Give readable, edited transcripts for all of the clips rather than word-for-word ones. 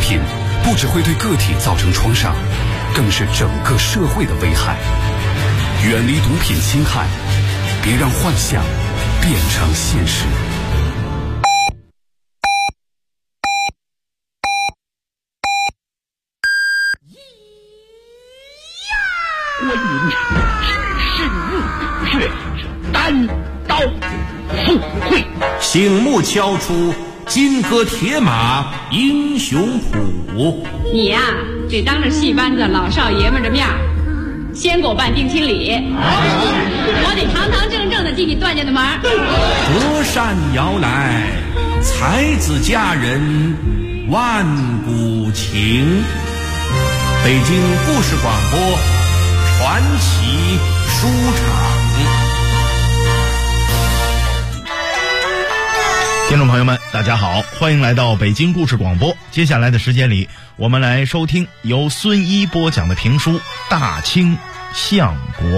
品不只会对个体造成创伤，更是整个社会的危害。远离毒品侵害，别让幻想变成现实。 观音只是血单刀赴会， 醒目敲出金戈铁马英雄谱。 你呀，得当着戏班子老少爷们的面先给我办定亲礼，我得堂堂正正的进你段家的门。 隔扇摇来，才子佳人万古情。北京故事广播传奇书场。 听众朋友们大家好，欢迎来到北京故事广播。接下来的时间里，我们来收听由孙一播讲的评书《大清相国》。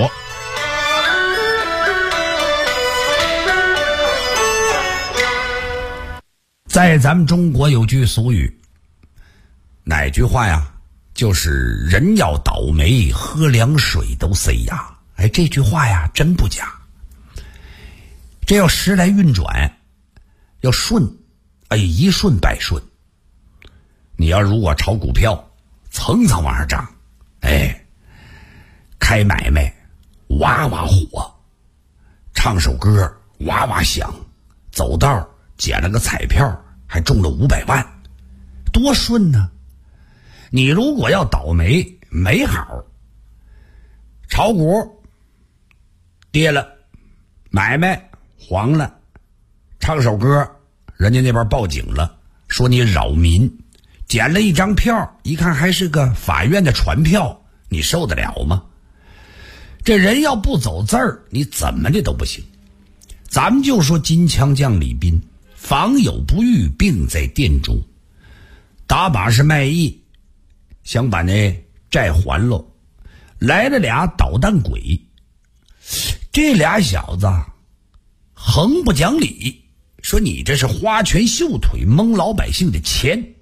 在咱们中国有句俗语，哪句话呀？就是人要倒霉，喝凉水都塞牙。哎，这句话呀真不假。这要时来运转，要顺，哎，一顺百顺。你要如果炒股票，层层往上涨，哎，开买卖哇哇火，唱首歌哇哇响，走道捡了个彩票还中了500万，多顺呢。你如果要倒霉没好，炒股跌了，买卖黄了，唱首歌人家那边报警了，说你扰民，捡了一张票，一看还是个法院的传票，你受得了吗？这人要不走字儿，你怎么的都不行。咱们就说金枪将李斌，房有不遇，病在殿中，打把式卖艺，想把那债还喽，来了俩捣蛋鬼。这俩小子横不讲理，说你这是花拳绣腿蒙老百姓的钱，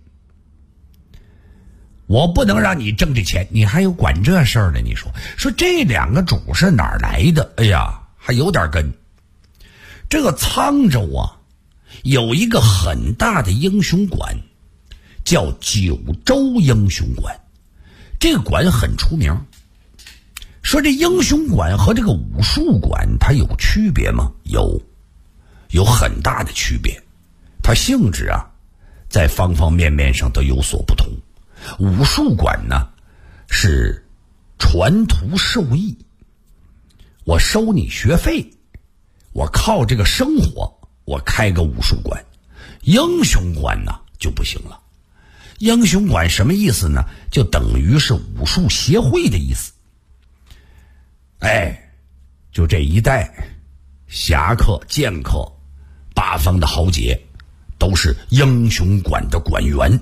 我不能让你挣这钱，你还有管这事儿的？你说这两个主是哪儿来的？哎呀，还有点根。这个沧州啊，有一个很大的英雄馆，叫九州英雄馆。这个馆很出名。说这英雄馆和这个武术馆它有区别吗？有很大的区别。它性质啊在方方面面上都有所不同。武术馆呢是传徒授艺，我收你学费，我靠这个生活，我开个武术馆。英雄馆呢就不行了。英雄馆什么意思呢？就等于是武术协会的意思。哎，就这一带侠客剑客八方的豪杰都是英雄馆的馆员，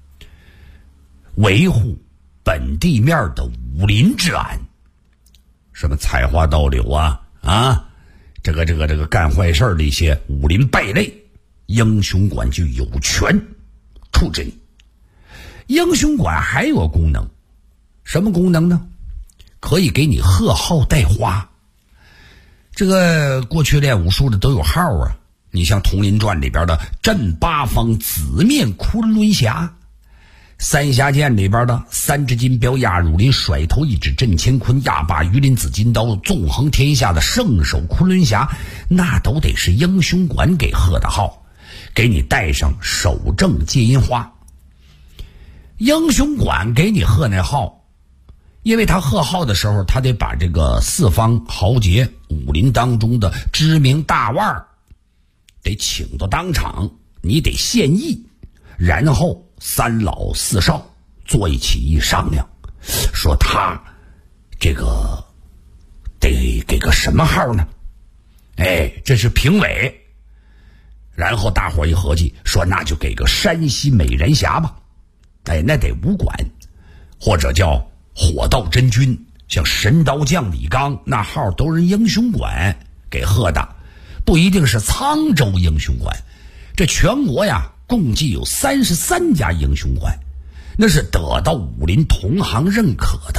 维护本地面的武林治安。什么采花盗柳这个干坏事的一些武林败类，英雄馆就有权处置你。英雄馆还有个功能，什么功能呢？可以给你贺号带花。这个过去练武术的都有号啊，你像《铜林传》里边的镇八方紫面昆仑侠，三峡剑里边的三只金镖压乳林，甩头一指震乾坤，压把鱼鳞紫金刀，纵横天下的圣手昆仑侠，那都得是英雄馆给贺的号，给你带上守正戒阴花。英雄馆给你贺那号，因为他贺号的时候，他得把这个四方豪杰武林当中的知名大腕得请到当场，你得献艺，然后三老四少坐一起一商量，说他这个得给个什么号呢？哎，这是评委。然后大伙一合计，说那就给个山西美人侠吧。哎，那得武馆，或者叫火道真君，像神刀将李刚，那号都是英雄馆给贺的，不一定是沧州英雄馆。这全国呀共计有33家英雄馆， 那是得到武林同行认可的。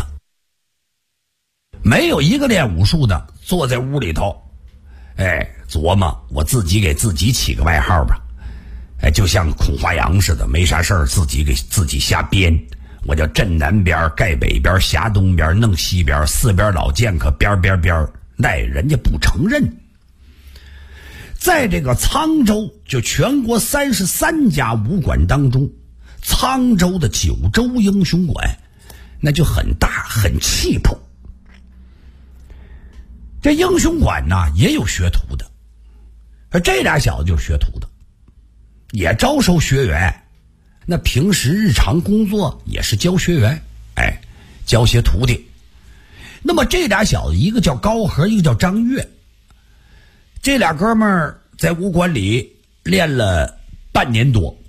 没有一个练武术的坐在屋里头，琢磨我自己给自己起个外号吧，就像孔华阳似的，没啥事儿自己给自己瞎编。我叫镇南边盖北边辖东边弄西边四边老剑客边，那人家不承认。在这个沧州，就全国33家武馆当中，沧州的九州英雄馆那就很大很气魄。这英雄馆呢也有学徒的，这俩小子就是学徒的，也招收学员。那平时日常工作也是教学员，教些徒弟。那么这俩小子，一个叫高和，一个叫张岳，这俩哥们儿在武馆里练了半年多。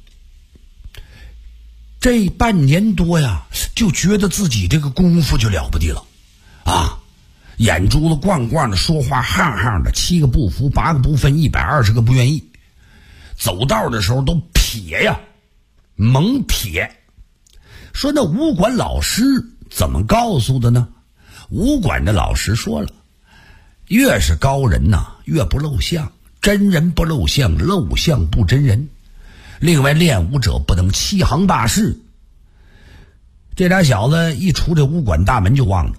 这半年多呀，就觉得自己这个功夫就了不得了啊！眼珠子逛逛的，说话항항的，7个不服8个不分，120个不愿意。走道的时候都撇呀，猛撇。说那武馆老师怎么告诉的呢？武馆的老师说了，越是高人呐，越不露相，真人不露相，露相不真人。另外，练武者不能欺行霸市。这俩小子一出这武馆大门就忘了，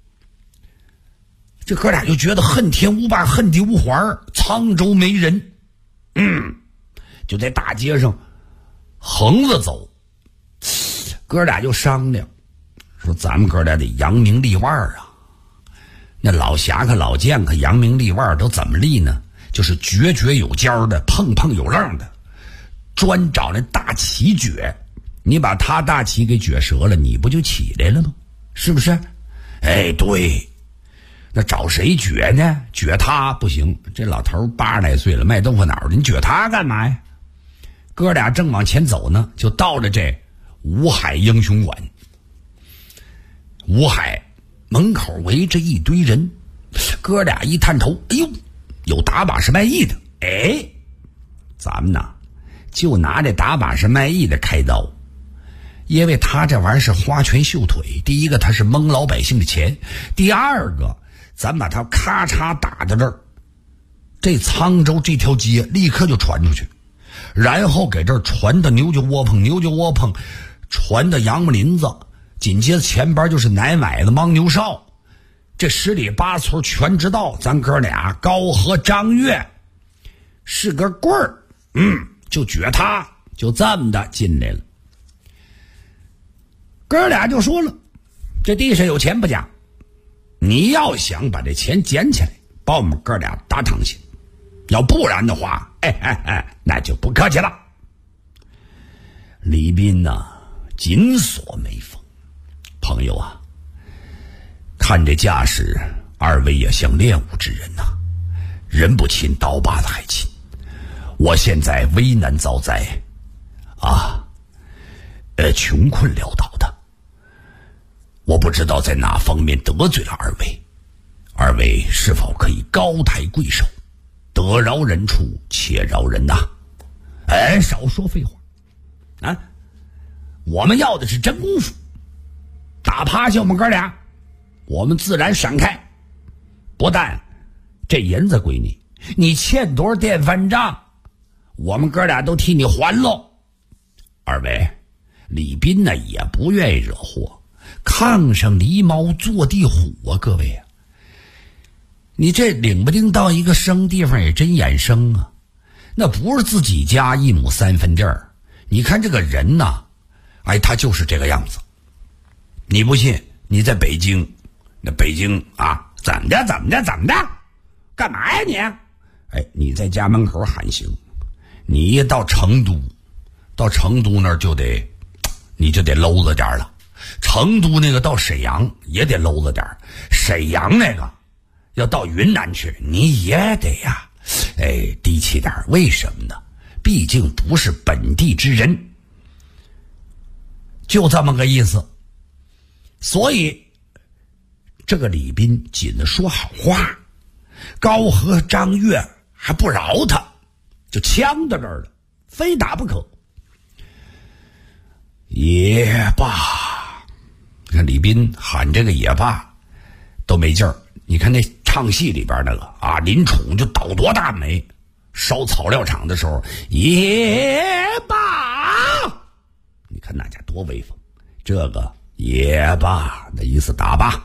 这哥俩就觉得恨天无霸，恨地无环，沧州没人，就在大街上横着走。哥俩就商量说，咱们哥俩得扬名立万啊。那老侠客老剑客扬名立万都怎么立呢？就是绝有尖的，碰有愣的，专找那大旗撅，你把他大旗给撅折了，你不就起来了吗？是不是？对。那找谁撅呢？撅他不行，这老头80来岁了，卖豆腐脑的，你撅他干嘛呀？哥俩正往前走呢，就到了这五海英雄馆。五海门口围着一堆人，哥俩一探头，哎呦，有打把式卖艺的，咱们呐就拿这打把式卖艺的开刀，因为他这玩意儿是花拳绣腿。第一个他是蒙老百姓的钱，第二个咱把他咔嚓打到这儿，这沧州这条街立刻就传出去，然后给这儿传到牛角窝棚，传到杨木林子，紧接着前边就是南崴子、牦牛哨，这10里8村全知道咱哥俩高和张岳是个棍儿，就撅他，就这么的进来了。哥俩就说了，这地上有钱不假，你要想把这钱捡起来，把我们哥俩打躺下，要不然的话，那就不客气了。李斌呐，紧锁眉峰。朋友啊，看这架势，二位也像练武之人呐，人不亲，刀把子还亲。我现在危难遭灾啊，穷困潦倒的，我不知道在哪方面得罪了二位，二位是否可以高抬贵手，得饶人处且饶人呐。少说废话啊！我们要的是真功夫，打趴下我们哥俩，我们自然闪开。不但这银子归你，你欠多少电饭账，我们哥俩都替你还喽。二位，李斌呢也不愿意惹祸，炕上狸猫坐地虎啊，各位啊，你这领不定到一个生地方也真眼生啊，那不是自己家1亩3分地儿。你看这个人呐，他就是这个样子。你不信，你在北京，那北京啊，怎么的，干嘛呀你？你在家门口喊行，你一到成都那儿你就得搂着点了。成都那个到沈阳也得搂着点，沈阳那个要到云南去，你也得呀，低气点。为什么呢？毕竟不是本地之人，就这么个意思。所以这个李斌紧着说好话，高和张岳还不饶他，就呛到这儿了，非打不可。 也罢。你看李斌喊这个也罢都没劲儿。你看那唱戏里边那个啊，林冲就倒多大霉，烧草料场的时候也罢，你看那家多威风。这个也罢那意思打吧。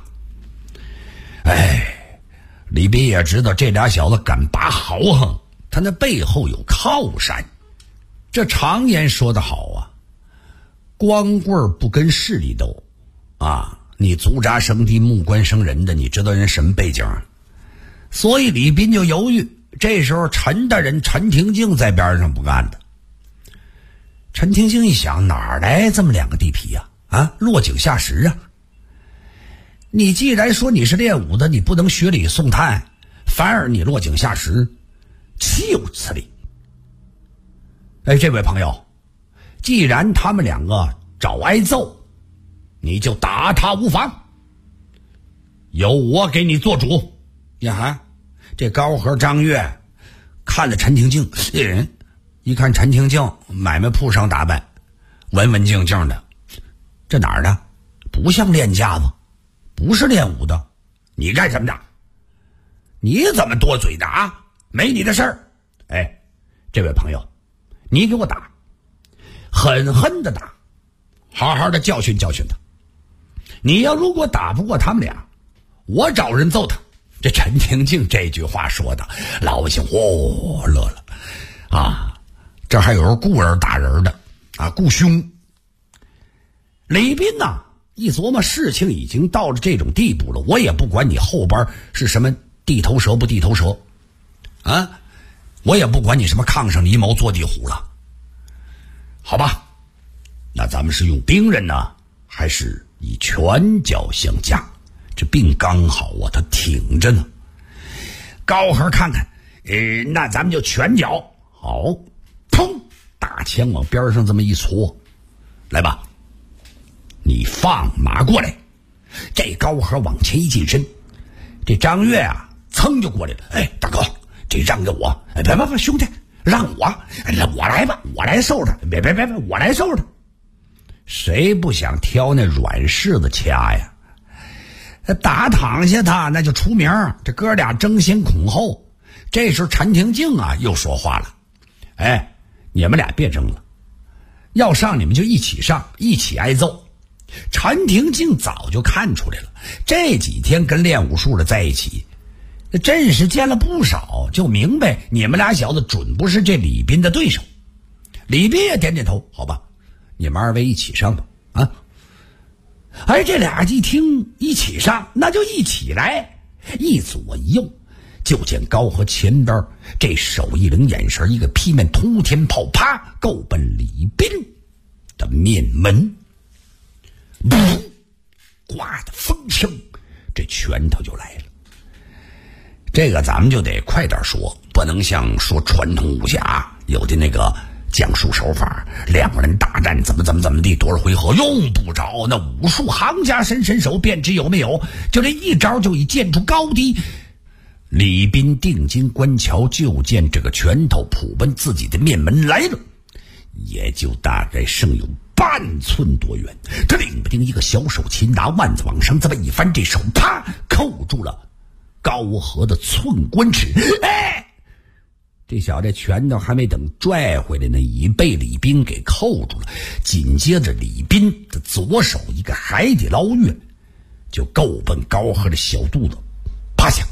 哎，李斌也知道这俩小子敢拔豪横，他那背后有靠山。这常言说得好啊，光棍不跟势力斗啊，你足扎生地木棺生人的，你知道人什么背景啊？所以李斌就犹豫。这时候陈大人陈廷敬在边上不干的。陈廷敬一想，哪来这么两个地痞呀？啊，落井下石啊！你既然说你是练武的，你不能学理送炭，反而你落井下石，岂有此理？哎，这位朋友，既然他们两个找挨揍，你就打他无妨，由我给你做主。呀，这高和张悦看了陈廷敬，一看陈廷敬买卖铺上打扮，文文静静的，这哪儿的？不像练家子，不是练武的，你干什么的？你怎么多嘴的啊？没你的事儿。哎，这位朋友，你给我打，狠狠的打，好好的教训教训他。你要如果打不过他们俩，我找人揍他。这陈廷敬这句话说的，老百姓乐了啊！这还有人雇人打人的啊，雇凶。李斌呐，一琢磨事情已经到了这种地步了，我也不管你后边是什么地头蛇不地头蛇啊，我也不管你什么炕上泥毛坐地虎了。好吧，那咱们是用兵刃呢，还是以拳脚相加？这病刚好啊，他挺着呢。高和看看，那咱们就拳脚。好，砰，大枪往边上这么一戳，来吧，你放马过来。这高和往前一近身，这张悦啊，噌就过来了。哎，大哥，这让给我。哎，别，兄弟，让我，我来吧，我来收他。别，我来收他。谁不想挑那软柿子掐呀？打躺下他那就出名，这哥俩争先恐后。这时候陈廷敬啊又说话了，哎，你们俩别争了，要上你们就一起上，一起挨揍。陈廷敬早就看出来了，这几天跟练武术的在一起，真是见了不少，就明白你们俩小子准不是这李斌的对手。李斌也点点头，好吧，你们二位一起上吧啊。而这俩一听一起上，那就一起来，一左一右，就见高和前边这手一灵眼神，一个劈面通天炮，啪，够奔李斌的面门，噗，刮的风声，这拳头就来了。这个咱们就得快点说，不能像说传统武侠有的那个讲述手法，两个人大战怎么地多少回合，用不着那武术行家伸手便知有没有，就这一招就已见出高低。李斌定睛观瞧，就见这个拳头扑奔自己的面门来了，也就大概剩有半寸多远。他领不定一个小手擒拿，腕子往上这么一翻，这手啪扣住了高和的寸关尺。哎，这小子拳头还没等拽回来呢，已被李斌给扣住了。紧接着李斌的左手一个海底捞月，就够奔高和的小肚子，趴下，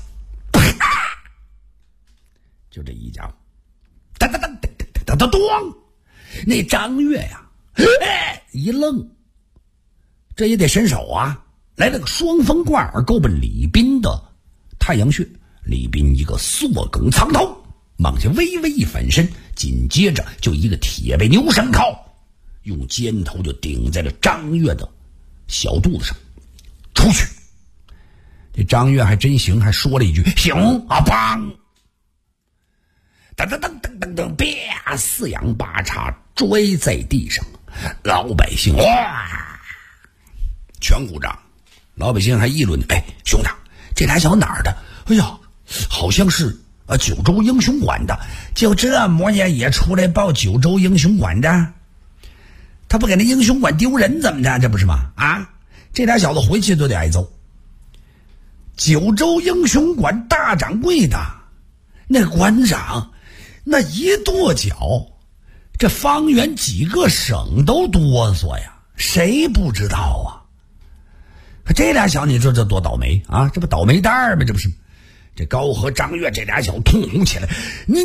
就这一家伙，当当当当当当当，那张悦呀，一愣，这也得伸手啊，来了个双风贯耳，够奔李斌的太阳穴。李斌一个缩梗藏头，往下微微一反身，紧接着就一个铁背牛山靠，用肩头就顶在了张悦的小肚子上。出去！这张悦还真行，还说了一句行啊，梆！噔噔噔噔噔噔，啪！四仰八叉摔在地上，老百姓哇，全鼓掌。老百姓还议论：哎，兄弟，这俩小哪儿的？哎呀，好像是九州英雄馆的，就这模样也出来报九州英雄馆的。 他不给那英雄馆丢人怎么着？这不是吗？啊，这俩小子回去都得挨揍。九州英雄馆大掌柜的那馆长那一跺脚，这方圆几个省都哆嗦呀，谁不知道啊？可这俩小子你说这多倒霉啊，这不倒霉蛋儿吗？这不是？这高和张悦这俩小子痛呼起来，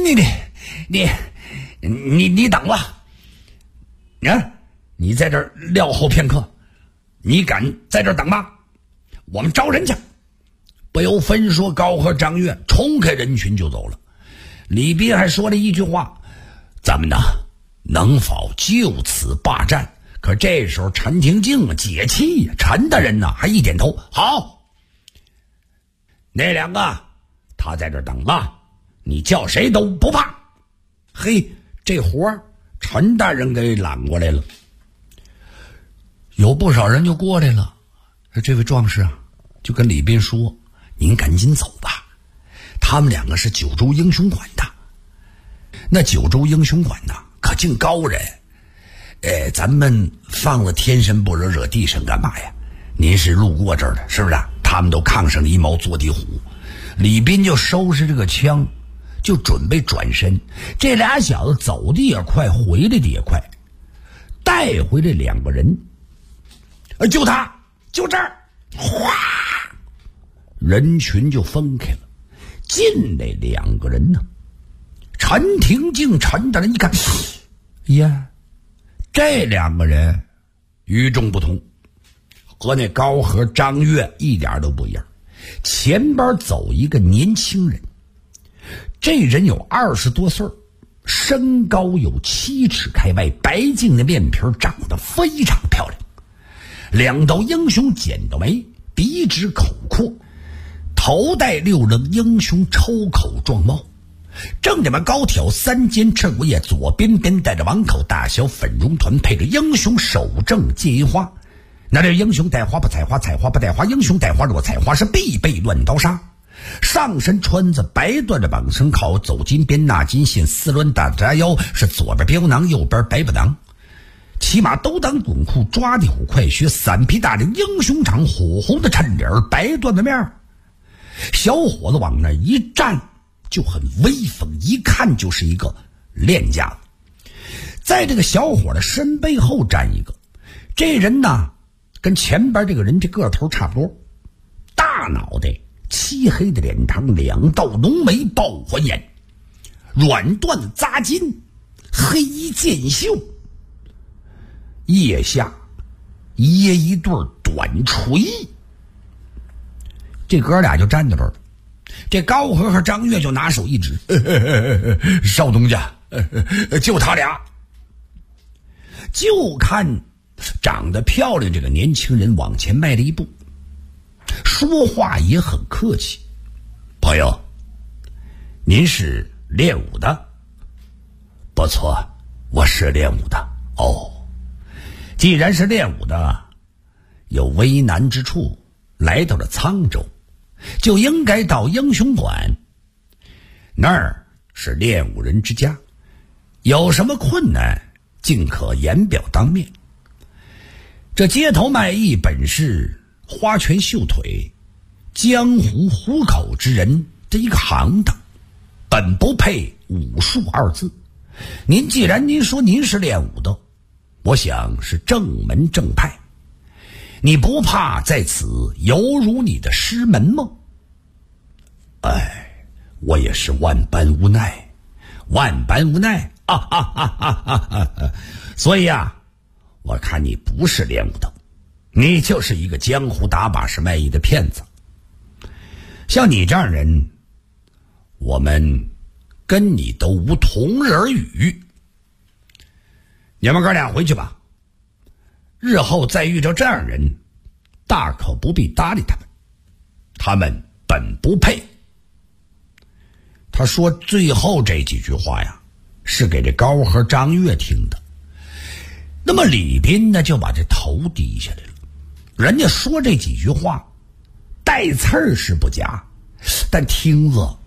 你等吧，你在这儿撂后片刻，你敢在这儿等吗？我们招人去。不由分说，高和张悦冲开人群就走了。李斌还说了一句话，咱们呢能否就此罢战？可这时候陈廷敬解气呀，陈大人呢还一点头，好。那两个他在这儿等吧，你叫谁都不怕。嘿，这活陈大人给揽过来了。有不少人就过来了，这位壮士啊，就跟李斌说，您赶紧走吧，他们两个是九州英雄馆的。那九州英雄馆呢可敬高人，咱们放了天神不惹，惹地神干嘛呀？您是路过这儿的，是不是？他们都抗上了一毛坐地虎。李斌就收拾这个枪，就准备转身。这俩小子走的也快，回来的也快，带回来两个人。就他，就这儿，哗，人群就分开了。进来两个人呢，陈廷敬、陈大人一看，呀，这两个人与众不同，和那高和张悦一点都不一样。前边走一个年轻人，这人有20多岁，身高有7尺开外，白净的面皮，长得非常漂亮，两道英雄剪刀眉，鼻直口阔，头戴6棱英雄抽口状帽，正这么高挑3尖翅骨叶，左边边带着王口大小粉绒团，配着英雄手正借花。那这英雄带花不采花，采花不带花，英雄带花若采花，是必被乱刀杀。上身穿着白缎的绑身靠，走金边纳金线，4轮大扎腰，是左边标囊，右边白不囊。骑马兜裆滚裤，抓地虎快靴，散皮大领，英雄长，火红的衬脸，白缎的面。小伙子往那一站就很威风，一看就是一个练家子。在这个小伙的身背后站一个，这人呢跟前边这个人这个头差不多，大脑袋，漆黑的脸庞，2道浓眉，爆环眼，软缎扎金，黑衣剑袖，腋下掖一对短锤。这哥俩就站在这儿了。这高和和张悦就拿手一指，少东家，就他俩。就看长得漂亮这个年轻人往前迈了一步，说话也很客气，朋友，您是练武的？不错，我是练武的。哦，既然是练武的，有为难之处，来到了沧州，就应该到英雄馆，那儿是练武人之家，有什么困难尽可言表当面。这街头卖艺本是花拳绣腿，江湖虎口之人的一个行当，本不配武术2字。既然您说您是练武的，我想是正门正派，你不怕在此犹如你的师门吗？我也是万般无奈，所以我看你不是练武的，你就是一个江湖打把式卖艺的骗子。像你这样人，我们跟你都无同日而语。你们哥俩回去吧，日后再遇着这样人，大可不必搭理他们，他们本不配。他说最后这几句话呀，是给这高和张悦听的。那么李斌呢，就把这头低下来了。人家说这几句话带刺儿是不假，但听着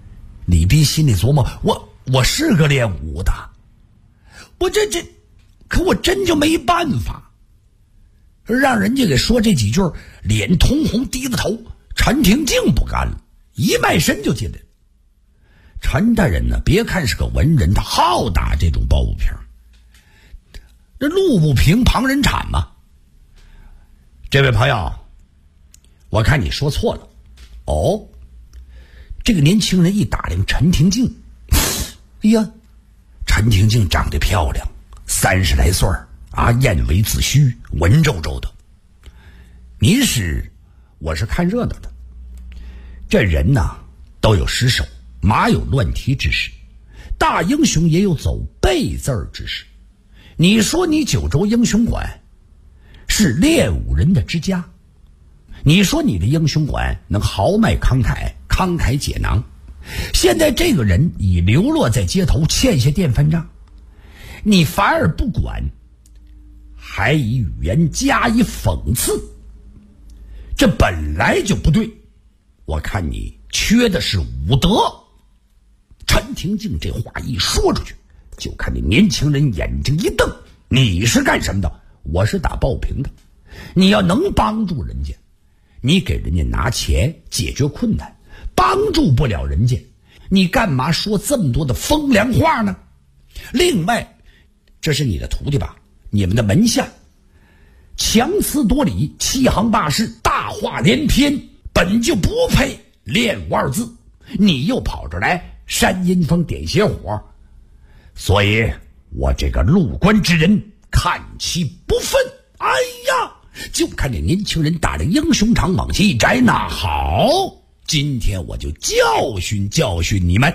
李斌心里琢磨，我是个练武的，我这可我真就没办法，让人家给说这几句，脸通红，低着头。陈廷敬不干了，一迈身就进来了。陈大人呢，别看是个文人，他好打这种抱不平。这路不平，旁人铲嘛。这位朋友，我看你说错了。哦，这个年轻人一打量陈廷敬，哎呀，陈廷敬长得漂亮，30来岁啊，燕尾子须，文绉绉的。我是看热闹的。这人呐，都有失手，马有乱蹄之时，大英雄也有走背字之时。你说你九州英雄馆是练武人的之家，你说你的英雄馆能豪迈慷慨解囊，现在这个人已流落在街头，欠下电饭账，你反而不管，还以语言加以讽刺，这本来就不对。我看你缺的是武德。陈廷敬这话一说出去，就看那年轻人眼睛一瞪，你是干什么的？我是打抱平的。你要能帮助人家，你给人家拿钱解决困难，帮助不了人家，你干嘛说这么多的风凉话呢？另外，这是你的徒弟吧？你们的门下强词夺理，欺行霸市，大话连篇，本就不配练武2字，你又跑这来煽阴风点邪火，所以我这个入关之人看其不忿。哎呀，就看这年轻人打着英雄场往下一摘，那好，今天我就教训你们。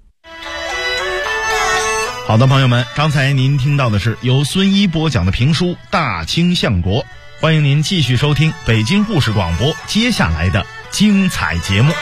好的，朋友们，刚才您听到的是由孙一播讲的评书《大清相国》，欢迎您继续收听北京故事广播接下来的精彩节目。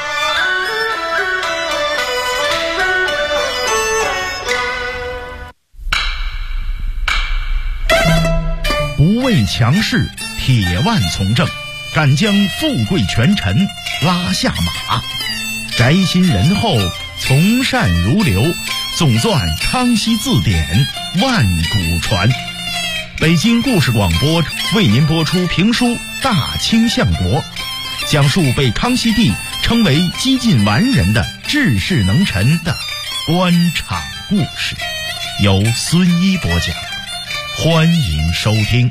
不畏强势，铁腕从政，敢将富贵权臣拉下马，宅心仁厚，从善如流，总纂康熙字典，万古传。北京故事广播为您播出评书《大清相国》，讲述被康熙帝称为几近完人的治世能臣的官场故事，由孙一播讲，欢迎收听。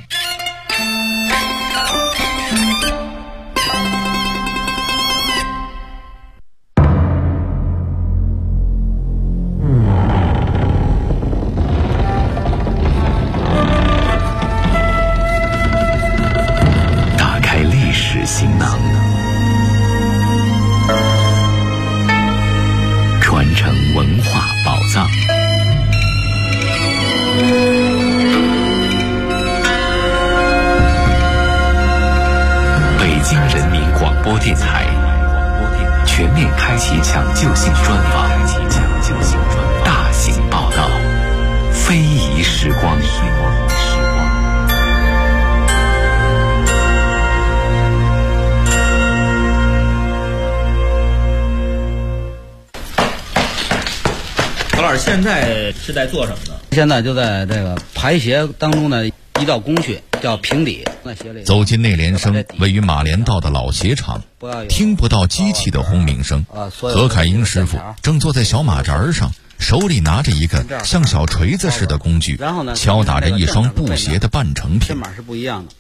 行囊，传承文化宝藏。北京人民广播电台全面开启抢救性专访，大型报道，非遗时光。 何老师现在是在做什么呢？ 现在就在这个排协当中的一道工序叫平底。 走进内联升位于马连道的老鞋厂，听不到机器的轰鸣声。何凯英师傅正坐在小马扎上，手里拿着一个像小锤子似的工具，敲打着一双布鞋的半成品。 这码是不一样的，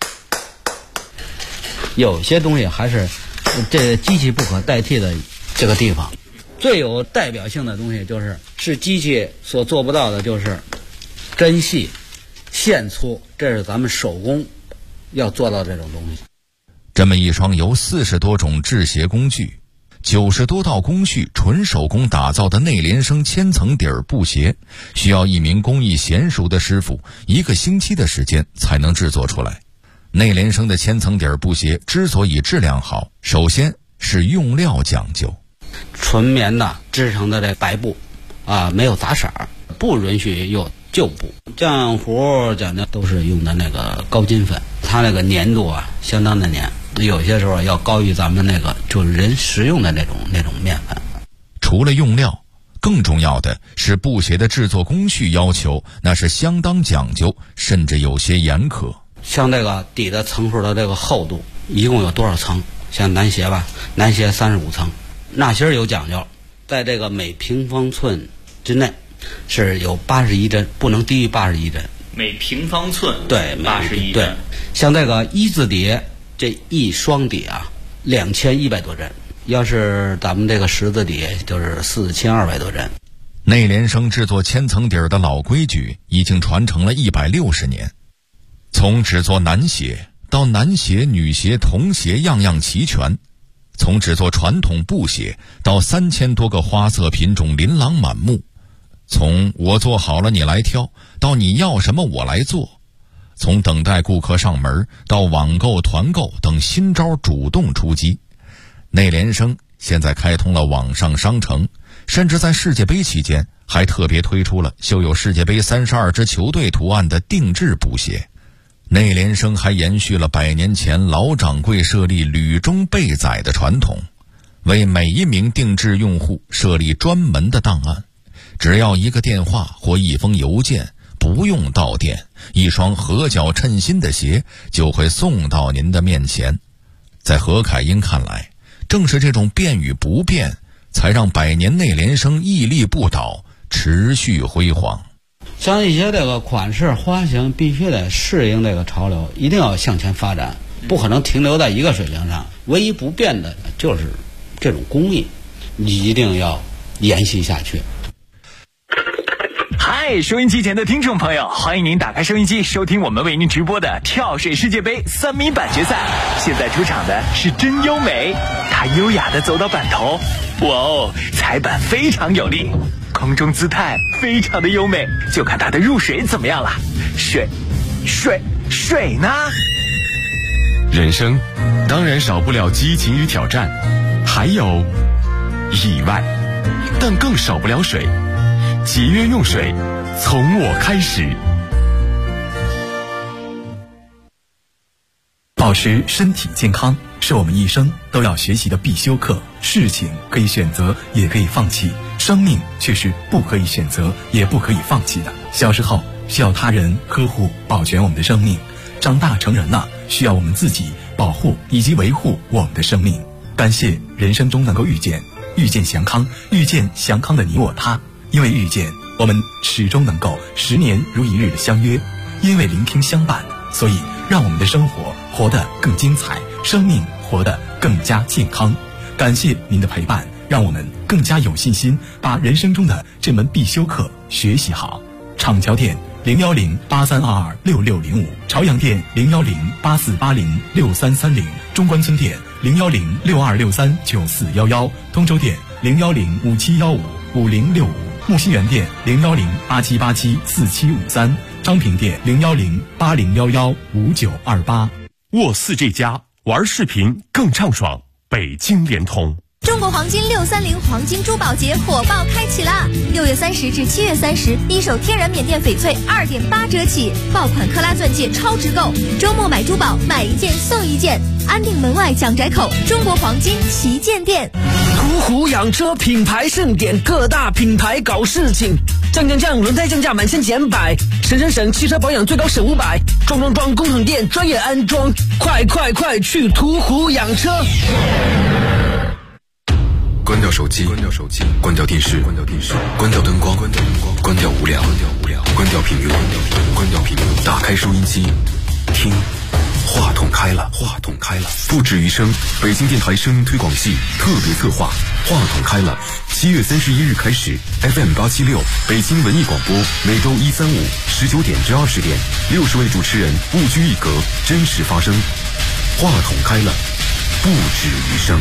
有些东西还是这机器不可代替的这个地方。最有代表性的东西是机器所做不到的，就是针细线粗，这是咱们手工要做到这种东西。 这么一双由40多种制鞋工具、90多道工序纯手工打造的内联升千层底儿布鞋，需要一名工艺娴熟的师傅1个星期的时间才能制作出来。内联升的千层底儿布鞋之所以质量好，首先是用料讲究。 纯棉的织成的这白布没有杂色，不允许有旧布。浆糊讲究都是用的那个高筋粉，它那个粘度相当的粘，有些时候要高于咱们那个就是人食用的那种面粉。 除了用料， 更重要的是，布鞋的制作工序要求那是相当讲究，甚至有些严苛。 像这个底的层数的这个厚度，一共有多少层？像男鞋吧，男鞋35层。纳鞋有讲究，在这个每平方寸之内是有81针，不能低于81针。 每平方寸对 81针。 对，像这个一字底，这一双底啊，2100多针。要是咱们这个十字底，就是4200多针。 内联升制作千层底儿的老规矩已经传承了160年，从只做男鞋到男鞋、女鞋、童鞋样样齐全，从只做传统布鞋到3000多个花色品种琳琅满目，从我做好了你来挑到你要什么我来做，从等待顾客上门到网购、团购等新招主动出击。内联升现在开通了网上商城，甚至在世界杯期间还特别推出了绣有世界杯32支球队图案的定制布鞋。内联升还延续了100年前老掌柜设立履中备载的传统，为每一名定制用户设立专门的档案，只要一个电话或一封邮件，不用到店，一双合脚称心的鞋就会送到您的面前。在何凯英看来，正是这种变与不变，才让100年内联升屹立不倒，持续辉煌。 像一些这个款式花型必须得适应这个潮流，一定要向前发展，不可能停留在一个水平上。唯一不变的就是这种工艺，你一定要延续下去。 嗨，收音机前的听众朋友，欢迎您打开收音机收听我们为您直播的跳水世界杯3米板决赛。现在出场的是真优美，她优雅地走到板头，哇哦，踩板非常有力，空中姿态非常的优美，就看她的入水怎么样了。水呢？ 人生当然少不了激情与挑战，还有意外，但更少不了水。节约用水，从我开始。 保持身体健康是我们一生都要学习的必修课。事情可以选择，也可以放弃，生命却是不可以选择，也不可以放弃的。小时候需要他人呵护保全我们的生命，长大成人了需要我们自己保护以及维护我们的生命。感谢人生中能够遇见祥康，遇见祥康的你我他。因为遇见，我们始终能够10年如一日的相约；因为聆听相伴，所以让我们的生活活得更精彩，生命活得更加健康。感谢您的陪伴，让我们更加有信心把人生中的这门必修课学习好。厂桥店01083226605，朝阳店01084806330，中关村店01062639411，通州店01057155065，木樨园店01087874753，昌平店01080115928。 沃4这家玩视频更畅爽，北京联通。 中国黄金630黄金珠宝节火爆开启啦！6月30至7月30，一手天然缅甸翡翠2.8折起，爆款克拉钻戒超值购，周末买珠宝买1件送1件，安定门外蒋宅口中国黄金旗舰店。 途虎养车品牌盛典，各大品牌搞事情，降轮胎降价满1000减100，省汽车保养最高省500，装工厂店专业安装，快去途虎养车！ 关掉手机，关掉电视，关掉灯光，关掉无聊，关掉屏幕，打开收音机，听。话筒开了，不止于声，北京电台声音推广系特别策划，话筒开了。7月31日开始 ，FM 876北京文艺广播，每周1、3、5 19点至20点，60位主持人不拘一格，真实发声。话筒开了，不止于声。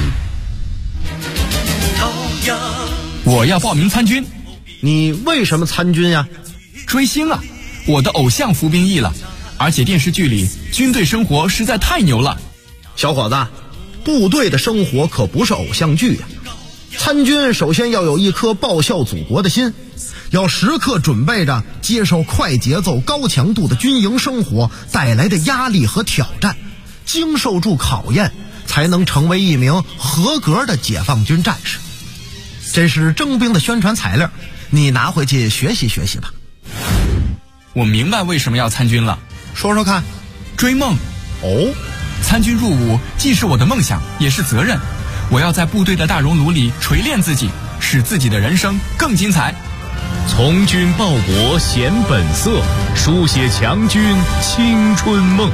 我要报名参军。你为什么参军呀？追星啊！我的偶像服兵役了，而且电视剧里军队生活实在太牛了。 小伙子，部队的生活可不是偶像剧呀。参军首先要有一颗报效祖国的心，要时刻准备着接受快节奏高强度的军营生活带来的压力和挑战，经受住考验，才能成为一名合格的解放军战士。 这是征兵的宣传材料，你拿回去学习学习吧。 我明白为什么要参军了， 说说看。 追梦。 哦， 参军入伍既是我的梦想，也是责任。我要在部队的大熔炉里锤炼自己，使自己的人生更精彩。 从军报国显本色，书写强军青春梦。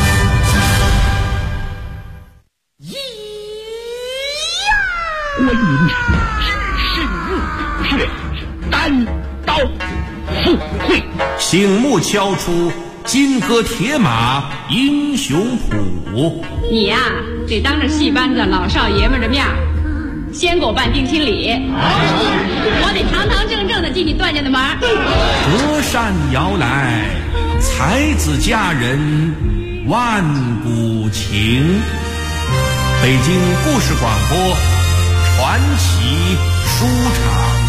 观音是日月单刀赴会， 醒目敲出金戈铁马英雄谱。 你呀，得当着戏班子老少爷们的面先给我办定亲礼，我得堂堂正正的进你段家的门。 隔山遥来，才子佳人万古情。北京故事广播传奇书场。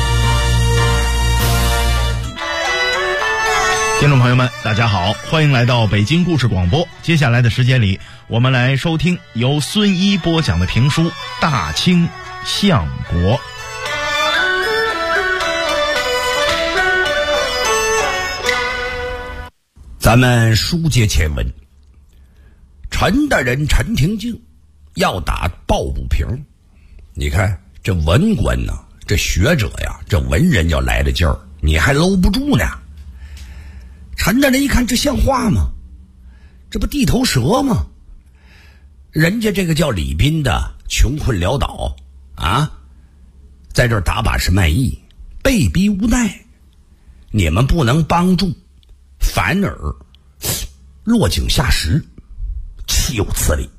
听众朋友们，大家好，欢迎来到北京故事广播。接下来的时间里，我们来收听由孙一播讲的评书《大清相国》。 咱们书接前文，陈大人陈廷敬要打抱不平。你看这文官呢，这学者呀，这文人要来的劲儿，你还搂不住呢。陈大人一看，这像话吗？这不地头蛇吗？人家这个叫李斌的穷困潦倒啊，在这儿打把式卖艺，被逼无奈，你们不能帮助，反而落井下石，岂有此理。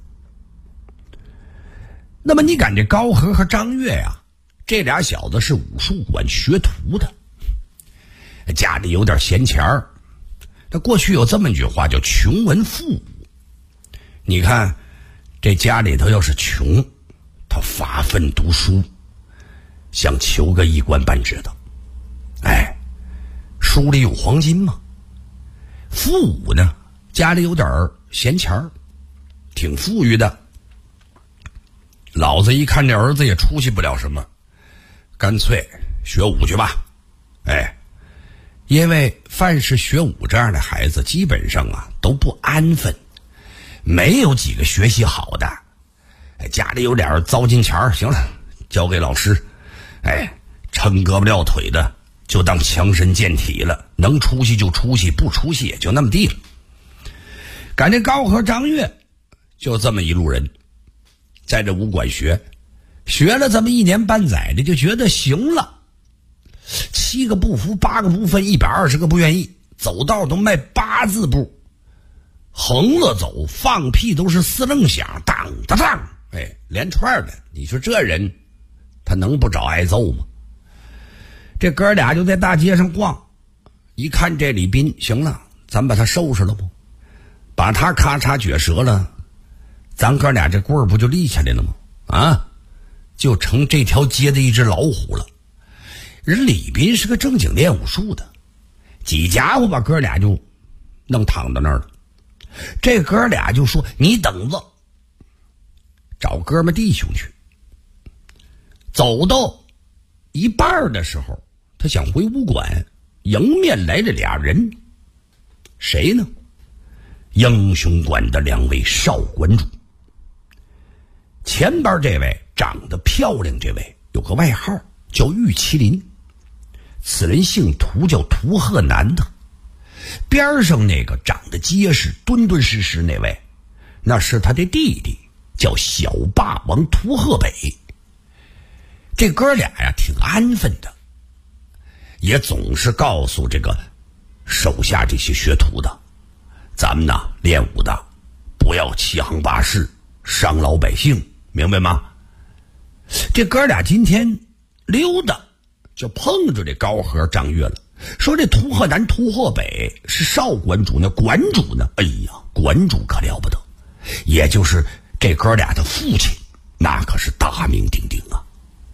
那么你赶这高和和张悦呀，这俩小子是武术馆学徒的，家里有点闲钱儿。那过去有这么一句话叫穷文富武，你看这家里头要是穷，他发奋读书，想求个一官半职的，哎，书里有黄金嘛。富武呢，家里有点闲钱儿，挺富裕的。老子一看这儿子也出息不了什么，干脆学武去吧。哎，因为凡是学武这样的孩子，基本上啊都不安分，没有几个学习好的。家里有点糟金钱儿，行了，交给老师，哎，抻胳膊撂腿的就当强身健体了，能出息就出息，不出息也就那么地了。赶这高和张悦就这么一路人，在这武馆学了这么1年半载的，就觉得行了，7个不服8个不忿，120个不愿意，走道都迈8字步，横了走，放屁都是4楞响，当当当，哎，连串的。你说这人他能不找挨揍吗？这哥俩就在大街上逛，一看这李斌，行了，咱把他收拾了不？把他咔嚓撅折了，咱哥俩这棍儿不就立起来了吗？啊，就成这条街的一只老虎了。人李斌是个正经练武术的，几家伙把哥俩就弄躺到那儿了。这哥俩就说：“你等着，找哥们弟兄去。”走到一半的时候，他想回武馆，迎面来了俩人。谁呢？英雄馆的2位少馆主。前边这位长得漂亮，这位有个外号叫玉麒麟，此人姓涂，叫涂鹤南的。边上那个长得结实敦敦实实那位，那是他的弟弟，叫小霸王涂鹤北。这哥俩呀挺安分的，也总是告诉这个手下这些学徒的，咱们呢练武的不要欺行霸市，伤老百姓，明白吗？这哥俩今天溜达就碰着这高和张悦了，说这涂鹤南涂鹤北是少馆主呢，馆主呢，哎呀，馆主可了不得，也就是这哥俩的父亲，那可是大名鼎鼎啊。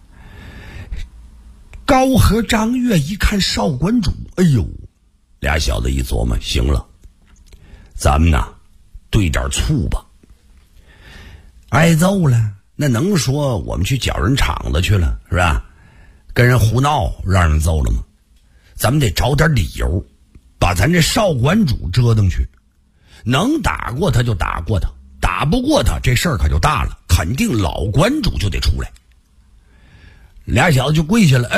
高和张悦一看少馆主，哎呦，俩小子一琢磨，行了，咱们呢兑点醋吧。挨揍了，那能说我们去搅人场子去了是吧？ 跟人胡闹让人揍了吗？咱们得找点理由，把咱这少馆主折腾去。能打过他就打过他，打不过他这事儿可就大了，肯定老馆主就得出来。俩小子就跪下了，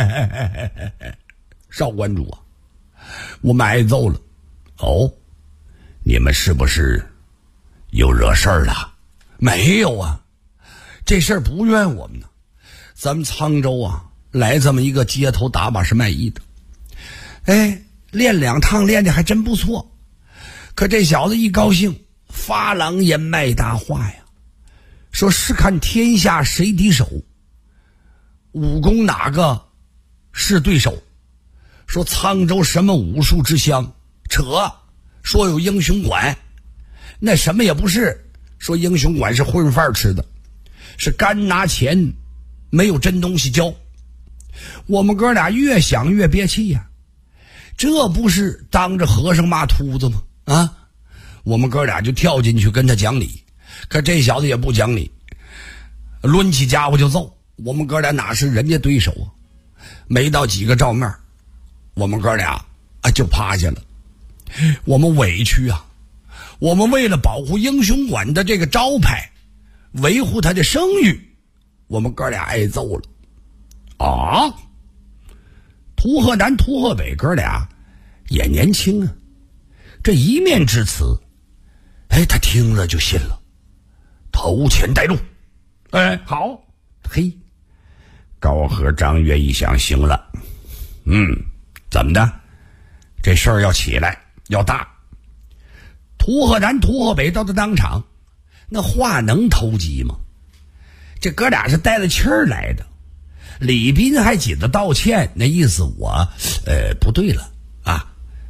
少馆主啊，我们挨揍了。哦，你们是不是又惹事儿了？没有啊，这事儿不怨我们呢。咱们沧州啊，来这么一个街头打把式卖艺的，练2趟练的还真不错。可这小子一高兴，发狼言卖大话呀，说是看天下谁敌手，武功哪个是对手，说沧州什么武术之乡，扯，说有英雄馆，那什么也不是，说英雄馆是混饭吃的，是干拿钱，没有真东西教。我们哥俩越想越憋气呀，这不是当着和尚骂秃子吗？啊，我们哥俩就跳进去跟他讲理，可这小子也不讲理，抡起家伙就揍。我们哥俩哪是人家对手啊？没到几个照面，我们哥俩就趴下了。我们委屈啊，我们为了保护英雄馆的这个招牌，维护他的声誉，我们哥俩挨揍了。啊，涂鹤南、涂鹤北哥俩也年轻啊，这一面之词，他听了就信了，头前带路。好，嘿，高和张月一想，行了，怎么的？这事儿要起来，要大。涂鹤南、涂鹤北到他当场，那话能投机吗？这哥俩是带了气儿来的。李斌还紧着道歉，那意思我不对了啊。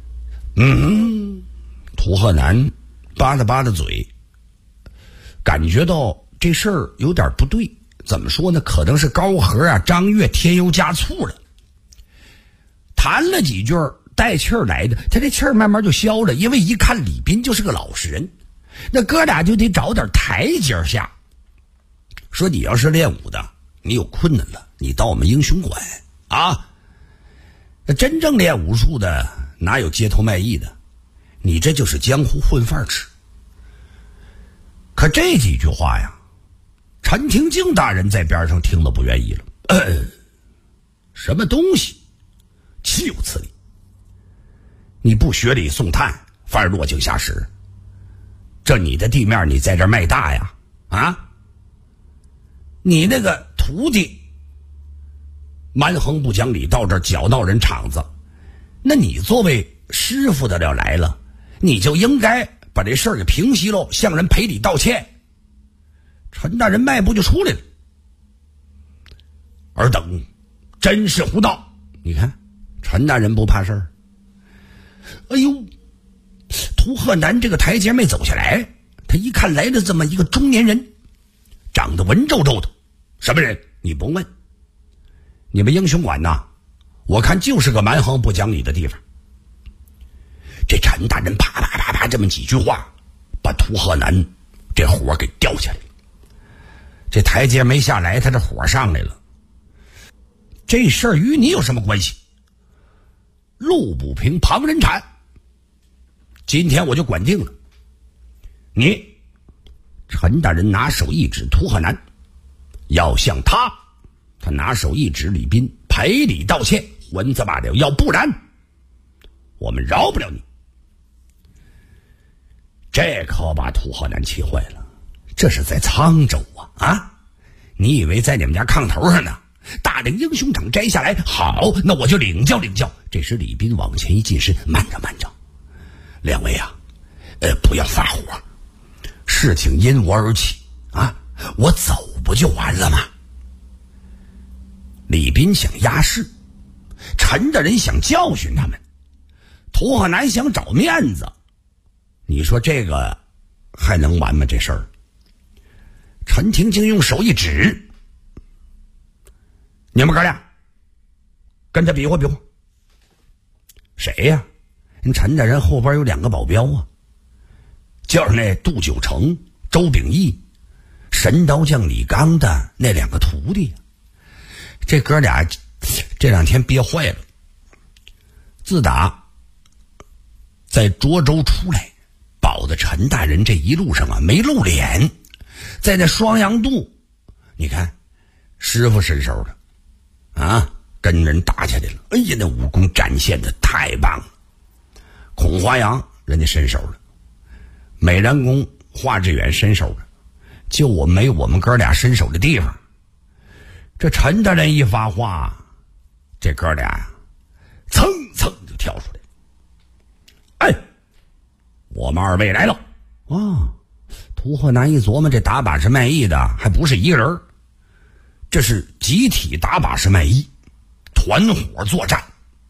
涂鹤南扒拉嘴，感觉到这事儿有点不对。怎么说呢？可能是高和啊、张月添油加醋了。谈了几句带气儿来的，他这气儿慢慢就消了，因为一看李斌就是个老实人，那哥俩就得找点台阶下。说你要是练武的，你有困难了，你到我们英雄馆啊。真正练武术的哪有街头卖艺的？你这就是江湖混饭吃。可这几句话呀，陈廷敬大人在边上听了不愿意了。什么东西？岂有此理！你不学礼送炭，反而落井下石。这你的地面，你在这卖大呀？啊？你那个徒弟蛮横不讲理，到这儿搅闹人场子，那你作为师傅的了来了，你就应该把这事儿给平息喽，向人赔礼道歉。陈大人迈步就出来了。尔等真是胡闹！你看陈大人不怕事儿。哎呦，涂鹤南这个台阶没走下来，他一看来了这么一个中年人，长得文绉绉的，什么人你甭问。你们英雄馆呐，我看就是个蛮横不讲理的地方。这陈大人啪啪啪啪这么几句话，把涂鹤南这火给吊起来了。这台阶没下来，他这火上来了。这事儿与你有什么关系？路不平旁人铲，今天我就管定了。你陈大人拿手一指涂鹤南，要向他拿手一指李斌赔礼道歉，文字罢了，要不然我们饶不了你。这可把涂鹤南气坏了。这是在沧州啊！你以为在你们家炕头上呢？大领英雄掌摘下来，好，那我就领教领教。这时李斌往前一近身，慢着慢着，两位啊，不要发火，事情因我而起啊，我走不就完了吗？李斌想压事，陈大人想教训他们，涂鹤南想找面子，你说这个还能完吗？这事儿。陈廷敬用手一指，你们哥俩跟他比划比划。谁呀？人陈大人后边有2个保镖啊，就是那杜九成、周秉义、神刀匠李刚的那2个徒弟。这哥俩这2天憋坏了。自打在涿州出来，保的陈大人这一路上啊没露脸，在那双阳渡，你看师傅伸手了啊，跟人打起来了，哎呀，那武功展现的太棒了。孔华阳人家伸手了，美髯公华志远伸手了，就我没有我们哥俩伸手的地方。这陈大人一发话，这哥俩呀蹭蹭就跳出来。哎，我们2位来了啊！涂鹤南一琢磨，这打把式卖艺的还不是一个人，这是集体打把式卖艺，团伙作战。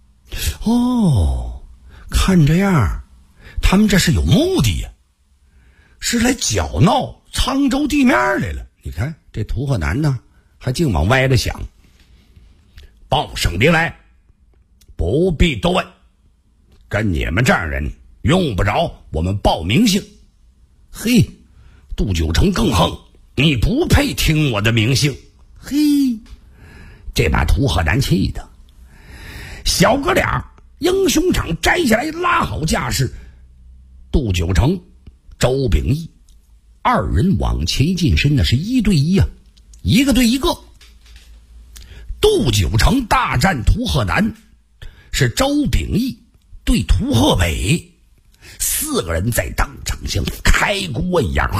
哦，看这样他们这是有目的呀，是来搅闹沧州地面来了。你看这涂鹤南呢还净往歪了想。报声兵来，不必多问，跟你们这样人用不着我们报名姓。嘿，杜九成更横，你不配听我的名姓。嘿，这把涂鹤南气的，小哥俩英雄场摘下来，拉好架势，杜九成、周秉义2人往前近身，那是1对1啊，一个对一个。杜九成大战涂鹤南，是周秉义对涂鹤伟，4个人在当场像开锅一样，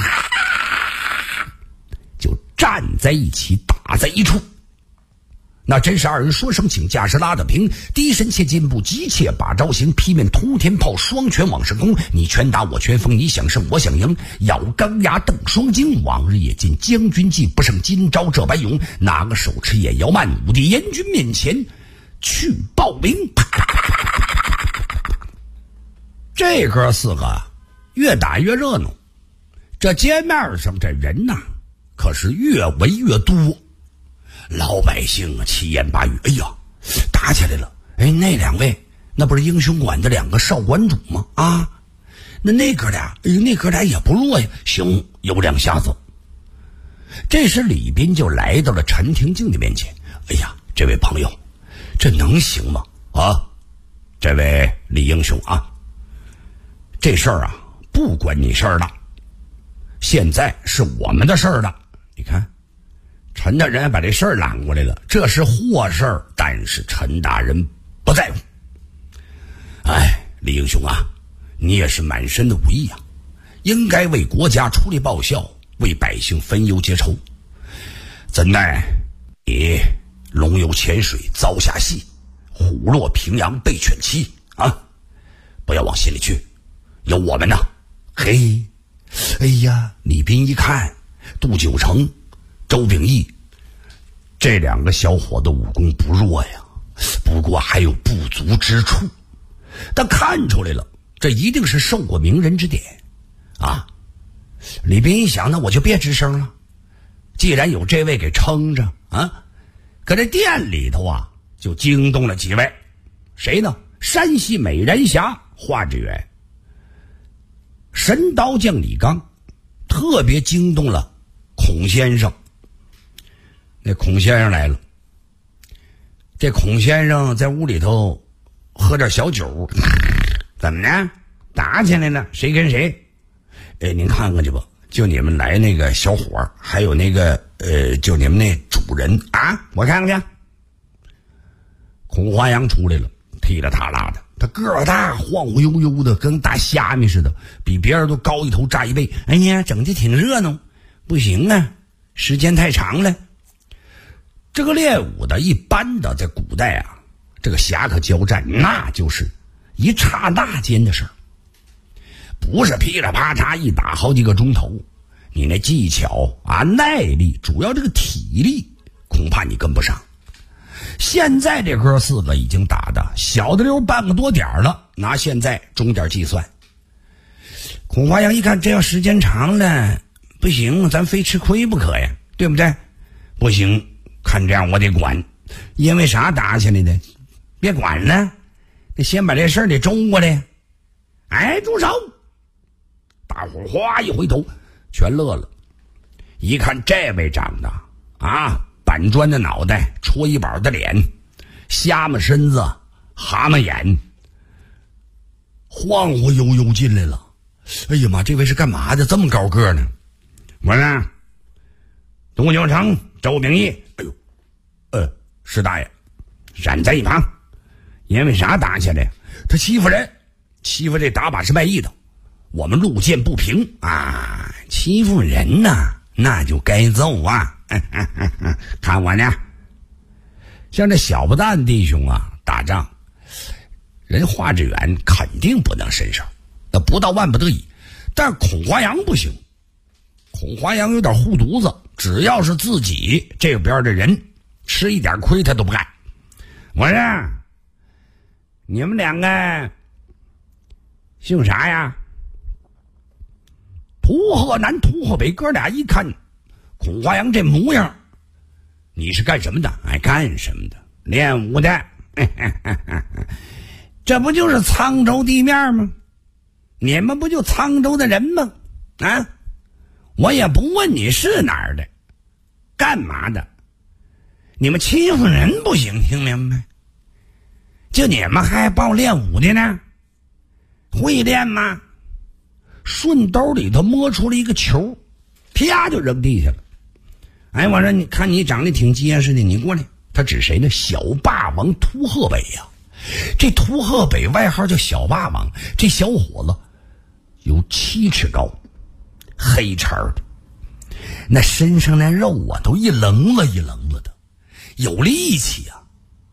就站在一起，打在一处。那真是2人说声请，架势拉得平，低身切进步，急切把招行，劈面通天炮，双拳往上攻，你拳打我拳锋，你想胜我想赢，咬钢牙瞪双睛，往日也见将军计不胜今朝这般勇，哪个手持也要慢武帝阎君面前去报名。这哥4个越打越热闹，这街面上这人呐可是越围越多，老百姓啊七言八语，哎呀打起来了。哎，那2位那不是英雄馆的2个少馆主吗？啊，那哥俩，哎，那哥俩也不弱呀。行，有2下子。这时李斌就来到了陈廷敬的面前。哎呀，这位朋友，这能行吗？啊，这位李英雄啊，这事儿啊不关你事儿了，现在是我们的事儿了。你看陈大人把这事儿揽过来了，这是祸事儿，但是陈大人不在乎。哎，李英雄啊，你也是满身的武艺啊，应该为国家出力报效，为百姓分忧结仇。怎奈你龙游浅水遭下戏，虎落平阳被犬欺啊！不要往心里去，有我们呢。嘿，哎呀，李斌一看杜九成、周秉义这2个小伙子武功不弱呀，不过还有不足之处，但看出来了，这一定是受过名人之点啊。李斌一想，那我就别吱声了，既然有这位给撑着啊，可这店里头啊就惊动了几位。谁呢？山西美人侠华志远，神刀将李刚，特别惊动了孔先生。那孔先生来了，这孔先生在屋里头喝点小酒。怎么呢？打起来了？谁跟谁？哎，您看看去吧，就你们来那个小伙，还有那个就你们那主人啊，我看看去。孔华阳出来了，踢了踏拉的，他个儿大，晃晃悠悠的，跟大虾米似的，比别人都高1头扎1倍。哎呀，整的挺热闹。不行啊，时间太长了。这个练武的，一般的在古代啊，这个侠客交战，那就是一刹那间的事儿，不是噼里啪嚓一打好几个钟头。你那技巧啊、耐力，主要这个体力，恐怕你跟不上。现在这哥4个已经打的小的溜半个多点了，拿现在钟点计算。孔华阳一看，这要时间长了不行，咱非吃亏不可呀，对不对？不行，看这样我得管。因为啥打起来的？别管了，得先把这事儿得中过来。哎，住手！大伙哗一回头，全乐了。一看这位长得啊，板砖的脑袋，戳一板的脸， 虾米身子，蛤蟆眼，晃晃悠悠进来了。哎呀妈，这位是干嘛的？这么高个呢？我呢，东九城周秉义。哎呦，石大爷，闪在一旁。因为啥打起来？他欺负人，欺负这打把式卖艺的，我们路见不平啊！欺负人呐，那就该揍啊！看我呢，像这小不蛋弟兄啊，打仗，人华志远肯定不能伸手，那不到万不得已。但是孔华阳不行，孔华阳有点护犊子，只要是自己这边的人吃一点亏，他都不干。我说，你们两个姓啥呀？图河南图河北哥俩一看孔华阳这模样，你是干什么的？干什么的？练武的。这不就是沧州地面吗？你们不就沧州的人吗？啊，我也不问你是哪儿的，干嘛的？你们欺负人不行，听明白？就你们还报练武的呢？会练吗？顺兜里头摸出了一个球，啪就扔地下了。我说你看你长得挺结实的，你过来。他指谁呢？小霸王涂鹤北呀。这涂鹤北外号叫小霸王，这小伙子有7尺高，黑茬的，那身上那肉啊都一棱子一棱子的，有力气啊。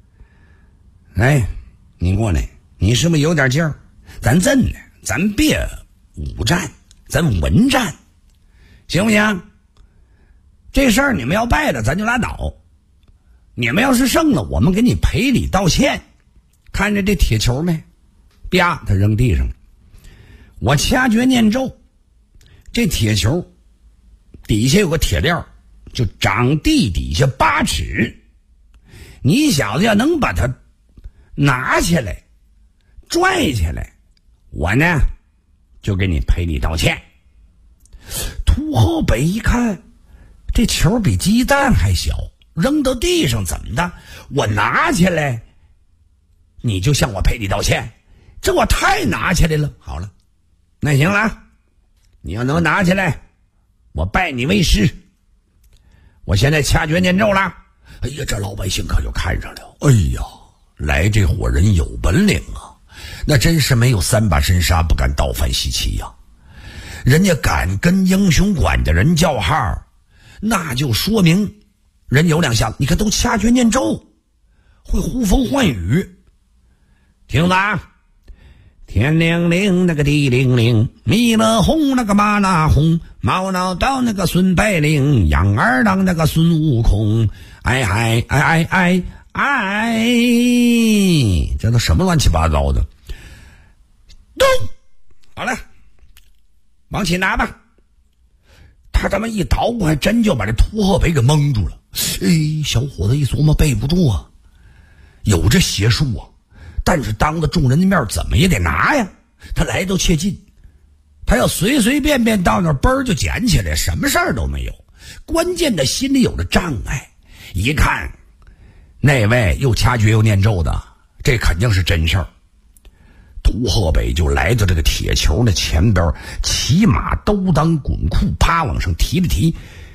你过来，你是不是有点劲儿？咱真的，咱别武战，咱文战，行不行？这事儿你们要败了，咱就拉倒；你们要是胜了，我们给你赔礼道歉。看着这铁球没？啪，他扔地上了。我掐诀念咒，这铁球底下有个铁链，就长地底下8尺。你小子要能把它拿起来拽起来，我呢就给你赔礼道歉。涂鹤北一看这球比鸡蛋还小，扔到地上怎么的？我拿起来你就向我赔礼道歉？这我太拿起来了。好了，那行了，你要能拿起来，我拜你为师。我现在掐诀念咒了。哎呀，这老百姓可就看上了。哎呀，来这伙人有本领啊，那真是没有3把神杀不敢倒反西岐呀。人家敢跟英雄馆的人叫号，那就说明人有两下子。你看都掐诀念咒，会呼风唤雨。听着啊，天灵灵那个地灵灵，弥勒红那个马拉红，毛老道那个孙白灵，杨二郎那个孙悟空，哎哎哎哎哎哎，这都什么乱七八糟的？咚，好了，往起拿吧。他这么一捣鼓，还真就把这涂鹤北给蒙住了。小伙子一琢磨，背不住啊，有这邪术啊，但是当着众人的面怎么也得拿呀。他来都切近，他要随随便便到那嘣儿就捡起来，什么事儿都没有。关键的心里有了障碍，一看那位又掐诀又念咒的，这肯定是真事儿。涂鹤北就来到这个铁球的前边，骑马兜裆滚裤，啪往上提了提，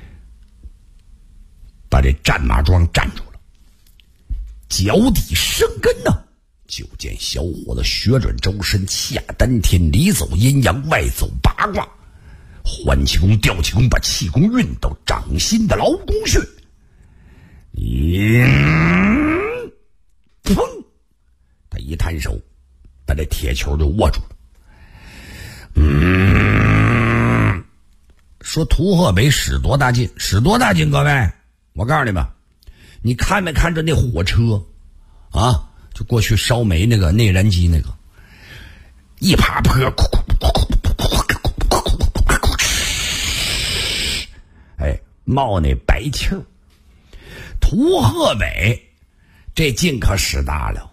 把这战马桩站住了。脚底生根呢，就见小伙子旋转周身，下丹田，里走阴阳，外走八卦，换气功调气功，把气功运到掌心的劳宫穴。砰！他一摊手，把这铁球就握住了。说涂鹤北使多大劲？使多大劲？各位，我告诉你们，你看没看着那火车啊？就过去烧煤那个内燃机那个，一爬坡，冒那白气儿。涂鹤北这劲可使大了。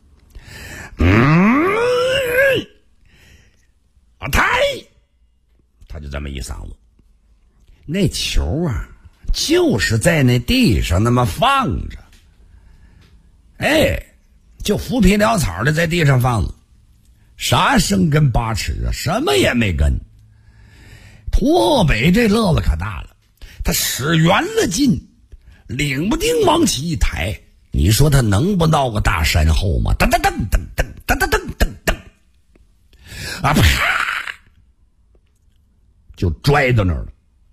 他就这么一嗓子，那球啊就是在那地上那么放着， 就浮皮潦草的在地上放了，啥生根拔齿啊，什么也没跟。涂鹤北这乐子可大了，他使圆了劲，领不丁往起一抬，你说他能不闹个大山后吗？噔噔噔噔噔噔噔噔噔噔，啊啪，就拽到那儿了。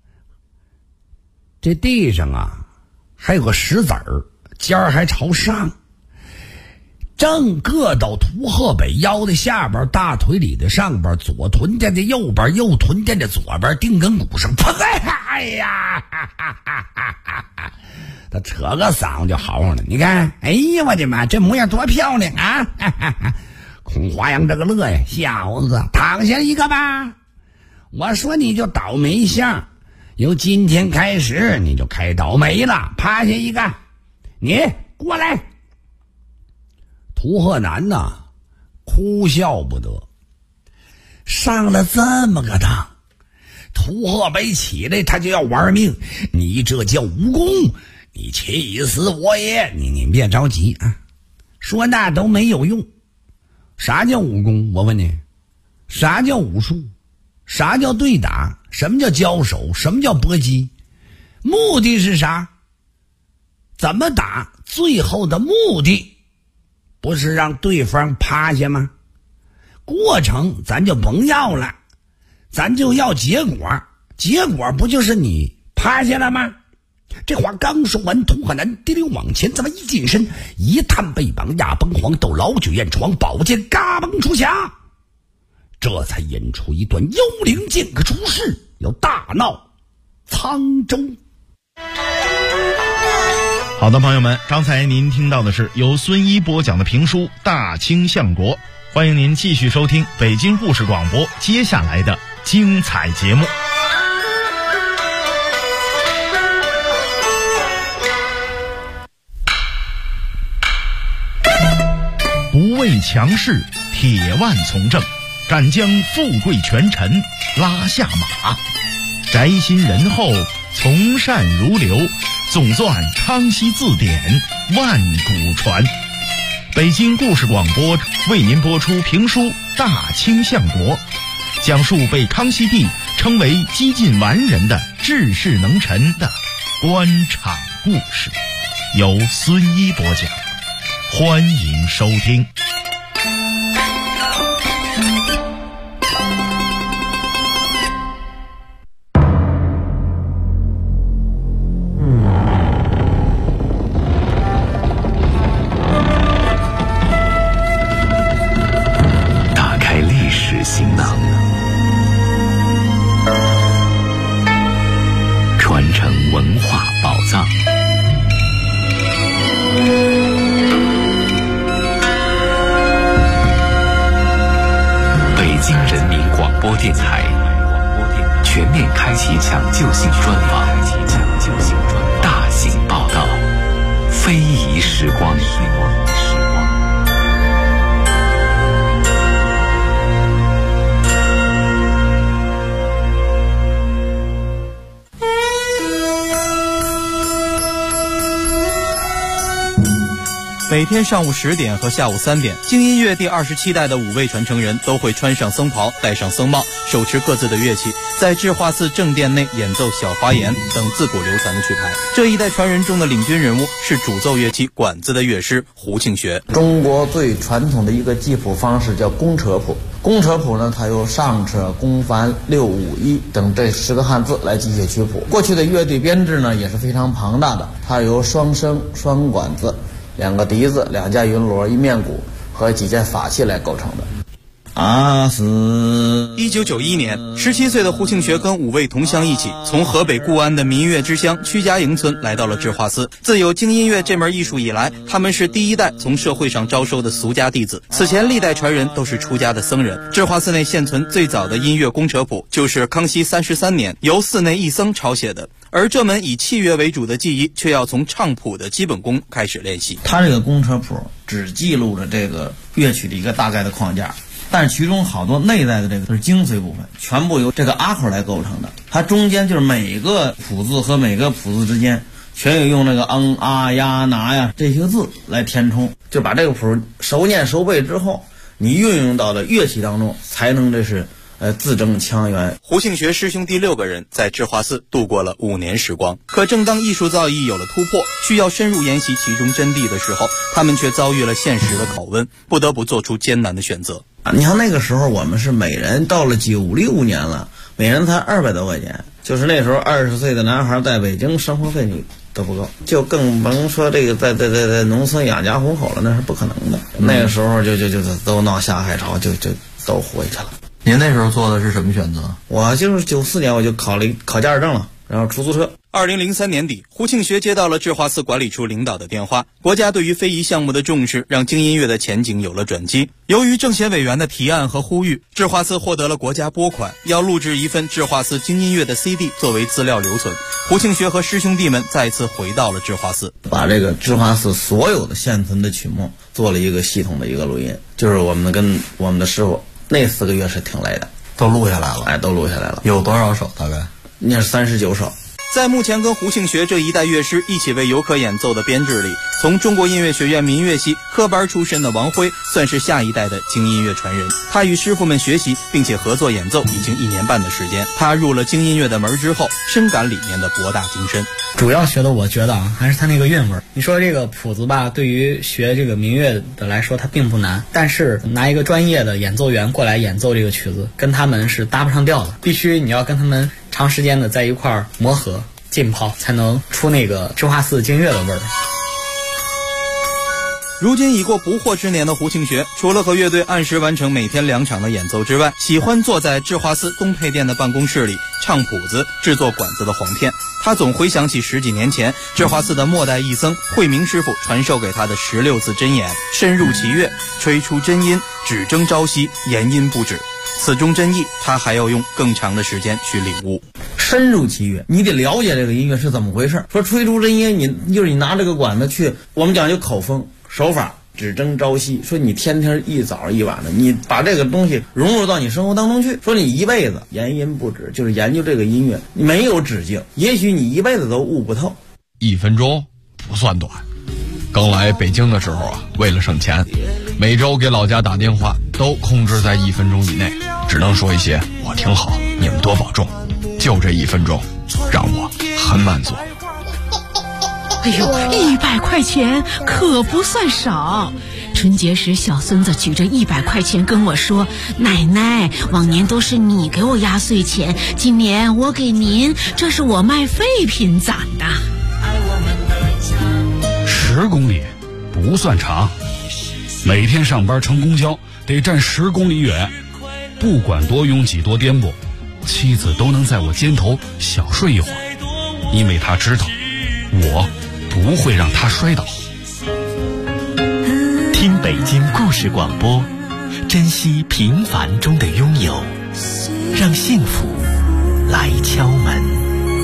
这地上啊还有个石子儿，尖儿还朝上，正硌到涂鹤北腰的下边，大腿里的上边，左臀垫的右边，右臀垫的左边，腚根骨上，砰！哎呀，他扯个嗓子就嚎上了。你看，哎呀，我的妈，这模样多漂亮啊！孔华阳这个乐呀，小子，躺下一个吧。我说你就倒霉相，由今天开始你就开倒霉了。趴下一个，你过来。涂鹤南呐，哭笑不得，上了这么个当，涂鹤北起来他就要玩命，你这叫无功，你气死我也！你别着急啊，说那都没有用。啥叫武功？我问你，啥叫武术？啥叫对打？什么叫交手？什么叫搏击？目的是啥？怎么打？最后的目的不是让对方趴下吗？过程咱就甭要了，咱就要结果。结果不就是你趴下了吗？这话刚说完，涂鹤南滴溜往前这么一近身，一探背膀，压崩黄豆，老酒宴床，宝剑嘎嘣出匣，这才演出一段幽灵剑客出世，要大闹沧州。 好的，朋友们，刚才您听到的是由孙一播讲的评书《大清相国》，欢迎您继续收听北京故事广播接下来的精彩节目。不畏强势，铁腕从政，敢将富贵权臣拉下马，宅心仁厚，从善如流，总纂康熙字典，万古传。北京故事广播为您播出评书《大清相国》，讲述被康熙帝称为几近完人的治世能臣的官场故事，由孙一播讲，欢迎收听。 电台全面开启抢救性专访，大型报道，非遗时光。 每天上午10点和下午3点，京音乐第27代的5位传承人都会穿上僧袍，戴上僧帽，手持各自的乐器，在智化寺正殿内演奏小花言等自古流传的曲牌。这一代传人中的领军人物是主奏乐器管子的乐师胡庆学。 中国最传统的一个记谱方式叫公车谱。公车谱呢，它由上车、公繁、六五一等这10个汉字来记写曲谱。过去的乐队编制呢也是非常庞大的，它由双笙、双管子、2个笛子、2架云锣、1面鼓和几件法器来构成的。 1991年，17岁的胡庆学跟5位同乡一起，从河北固安的民乐之乡曲家营村来到了智化寺。自有京音乐这门艺术以来，他们是第一代从社会上招收的俗家弟子。此前历代传人都是出家的僧人。智化寺内现存最早的音乐公车谱，就是康熙33年由寺内一僧抄写的。而这门以器乐为主的技艺，却要从唱谱的基本功开始练习。 它这个公车谱只记录着这个乐曲的一个大概的框架，但是其中好多内在的这个是精髓部分，全部由这个阿口来构成的。它中间就是每个谱字和每个谱字之间全有用那个啊呀拿呀这些字来填充，就把这个谱熟念熟背之后，你运用到了乐器当中，才能这是字正腔圆。 胡庆学师兄弟6个人在智化寺度过了5年时光，可正当艺术造诣有了突破，需要深入研习其中真谛的时候，他们却遭遇了现实的拷问，不得不做出艰难的选择。 你看那个时候我们是每人到了96年了，每人才200多块钱，就是那时候20岁的男孩在北京生活费你都不够，就更甭说这个在农村养家糊口了，那是不可能的。那个时候就都闹下海潮，就都回去了。 您那时候做的是什么选择？ 我就是94年我就考驾驶证了，然后出租车。 2003年底，胡庆学接到了智化寺管理处领导的电话，国家对于非遗项目的重视让京音乐的前景有了转机。由于政协委员的提案和呼吁，智化寺获得了国家拨款，要录制一份智化寺京音乐的 CD 作为资料留存。胡庆学和师兄弟们再次回到了智化寺， 把这个智化寺所有的现存的曲目做了一个系统的一个录音，就是我们跟我们的师傅那4个月是挺累的， 都录下来了。 都录下来了。 有多少首？大概那是39首。 在目前跟胡庆学这一代乐师一起为游客演奏的编制里，从中国音乐学院民乐系科班出身的王辉算是下一代的京音乐传人。他与师傅们学习并且合作演奏已经1年半的时间。他入了京音乐的门之后，深感里面的博大精深。 主要学的我觉得还是他那个韵味。你说这个谱子吧，对于学这个民乐的来说它并不难，但是拿一个专业的演奏员过来演奏这个曲子，跟他们是搭不上调的，必须你要跟他们长时间的在一块儿磨合浸泡，才能出那个智化寺京乐的味儿。 如今已过不惑之年的胡庆学，除了和乐队按时完成每天2场的演奏之外，喜欢坐在智化寺东配殿的办公室里唱谱子、制作管子的簧片。他总回想起10几年前智化寺的末代义僧慧明师傅传授给他的16字真言：深入其乐，吹出真音，只争朝夕，言音不止。此中真意，他还要用更长的时间去领悟。 深入其乐，你得了解这个音乐是怎么回事。说吹出真音，你拿这个管子去，我们讲究口风手法，只争朝夕。说你天天一早一晚的，你把这个东西融入到你生活当中去。说你一辈子言音不止，就是研究这个音乐，你没有止境，也许你一辈子都悟不透。 1分钟不算短。刚来北京的时候啊，为了省钱，每周给老家打电话都控制在1分钟以内，只能说一些我挺好，你们多保重。就这1分钟，让我很满足。 哎呦，100块钱可不算少。春节时，小孙子举着100块钱跟我说：“奶奶，往年都是你给我压岁钱，今年我给您，这是我卖废品攒的。 ”10公里不算长，每天上班乘公交得站10公里远，不管多拥挤多颠簸，妻子都能在我肩头小睡一会儿，因为她知道我不会让她摔倒。 听北京故事广播，珍惜平凡中的拥有，让幸福来敲门。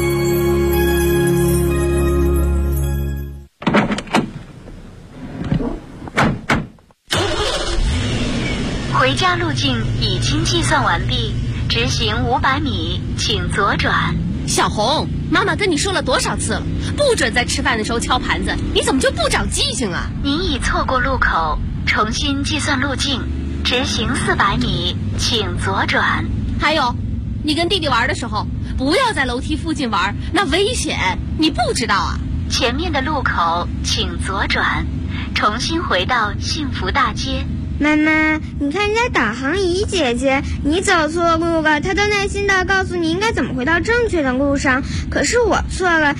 回家路径已经计算完毕，直行500米，请左转。 小红，妈妈跟你说了多少次了，不准在吃饭的时候敲盘子，你怎么就不长记性啊？ 您已错过路口，重新计算路径，直行400米，请左转。 还有，你跟弟弟玩的时候，不要在楼梯附近玩，那危险，你不知道啊？ 前面的路口请左转，重新回到幸福大街。 妈妈，你看人家导航仪姐姐，你走错路了，她都耐心地告诉你应该怎么回到正确的路上，可是我错了，